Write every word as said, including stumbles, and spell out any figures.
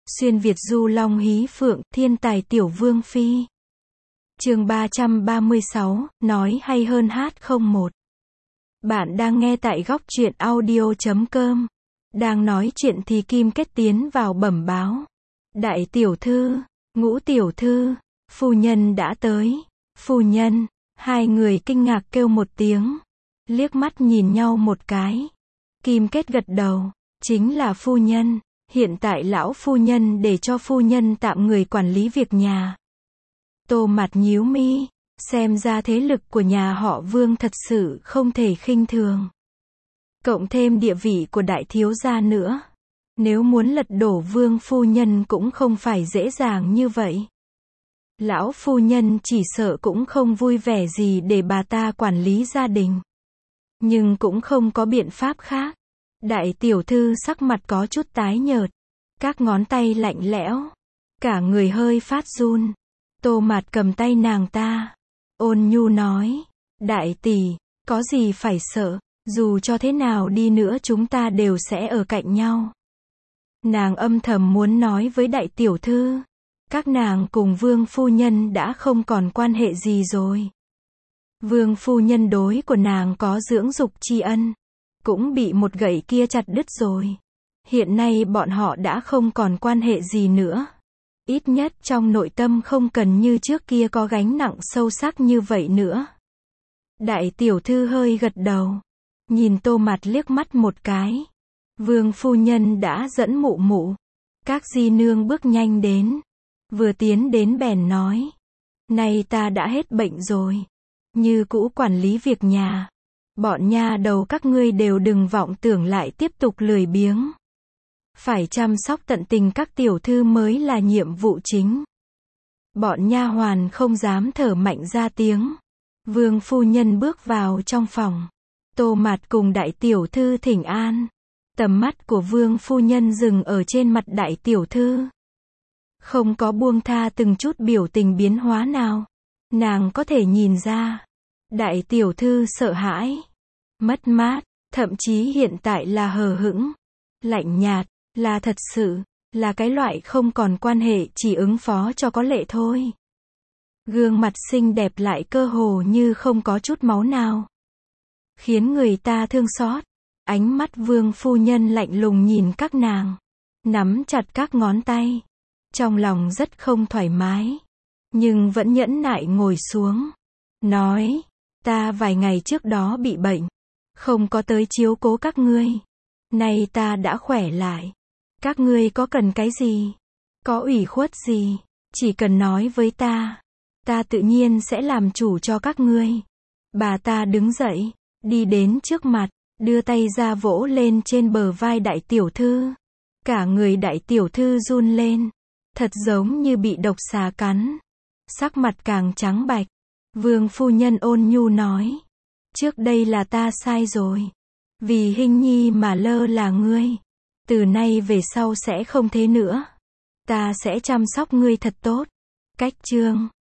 Xuyên Việt du long hí phượng, thiên tài tiểu vương phi. Chương ba trăm ba mươi sáu, nói hay hơn hát không một. Bạn đang nghe tại góc truyện audio chấm com. Đang nói chuyện thì Kim Kết tiến vào bẩm báo. Đại tiểu thư, Ngũ tiểu thư, phu nhân đã tới. Phu nhân, hai người kinh ngạc kêu một tiếng. Liếc mắt nhìn nhau một cái. Kim Kết gật đầu, chính là phu nhân. Hiện tại lão phu nhân để cho phu nhân tạm người quản lý việc nhà. Tô Mạt nhíu mi, xem ra thế lực của nhà họ Vương thật sự không thể khinh thường. Cộng thêm địa vị của đại thiếu gia nữa. Nếu muốn lật đổ Vương phu nhân cũng không phải dễ dàng như vậy. Lão phu nhân chỉ sợ cũng không vui vẻ gì để bà ta quản lý gia đình. Nhưng cũng không có biện pháp khác. Đại tiểu thư sắc mặt có chút tái nhợt, các ngón tay lạnh lẽo, cả người hơi phát run. Tô Mạt cầm tay nàng ta, ôn nhu nói, đại tỷ, có gì phải sợ, dù cho thế nào đi nữa chúng ta đều sẽ ở cạnh nhau. Nàng âm thầm muốn nói với đại tiểu thư, các nàng cùng Vương phu nhân đã không còn quan hệ gì rồi. Vương phu nhân đối của nàng có dưỡng dục tri ân, cũng bị một gậy kia chặt đứt rồi. Hiện nay bọn họ đã không còn quan hệ gì nữa. Ít nhất trong nội tâm không cần như trước kia có gánh nặng sâu sắc như vậy nữa. Đại tiểu thư hơi gật đầu, nhìn Tô Mạt liếc mắt một cái. Vương phu nhân đã dẫn mụ mụ, các di nương bước nhanh đến. Vừa tiến đến bèn nói, nay ta đã hết bệnh rồi, như cũ quản lý việc nhà. Bọn nha đầu các ngươi đều đừng vọng tưởng lại tiếp tục lười biếng. Phải chăm sóc tận tình các tiểu thư mới là nhiệm vụ chính. Bọn nha hoàn không dám thở mạnh ra tiếng. Vương phu nhân bước vào trong phòng. Tô Mạt cùng đại tiểu thư thỉnh an. Tầm mắt của Vương phu nhân dừng ở trên mặt đại tiểu thư. Không có buông tha từng chút biểu tình biến hóa nào. Nàng có thể nhìn ra. Đại tiểu thư sợ hãi, mất mát, thậm chí hiện tại là hờ hững, lạnh nhạt, là thật sự, là cái loại không còn quan hệ chỉ ứng phó cho có lệ thôi. Gương mặt xinh đẹp lại cơ hồ như không có chút máu nào, khiến người ta thương xót. Ánh mắt Vương phu nhân lạnh lùng nhìn các nàng, nắm chặt các ngón tay, trong lòng rất không thoải mái, nhưng vẫn nhẫn nại ngồi xuống, nói, ta vài ngày trước đó bị bệnh, không có tới chiếu cố các ngươi. Nay ta đã khỏe lại. Các ngươi có cần cái gì? Có ủy khuất gì? Chỉ cần nói với ta. Ta tự nhiên sẽ làm chủ cho các ngươi. Bà ta đứng dậy, đi đến trước mặt, đưa tay ra vỗ lên trên bờ vai đại tiểu thư. Cả người đại tiểu thư run lên. Thật giống như bị độc xà cắn. Sắc mặt càng trắng bạch. Vương phu nhân ôn nhu nói. Trước đây là ta sai rồi. Vì Hinh Nhi mà lơ là ngươi. Từ nay về sau sẽ không thế nữa. Ta sẽ chăm sóc ngươi thật tốt. Cách chương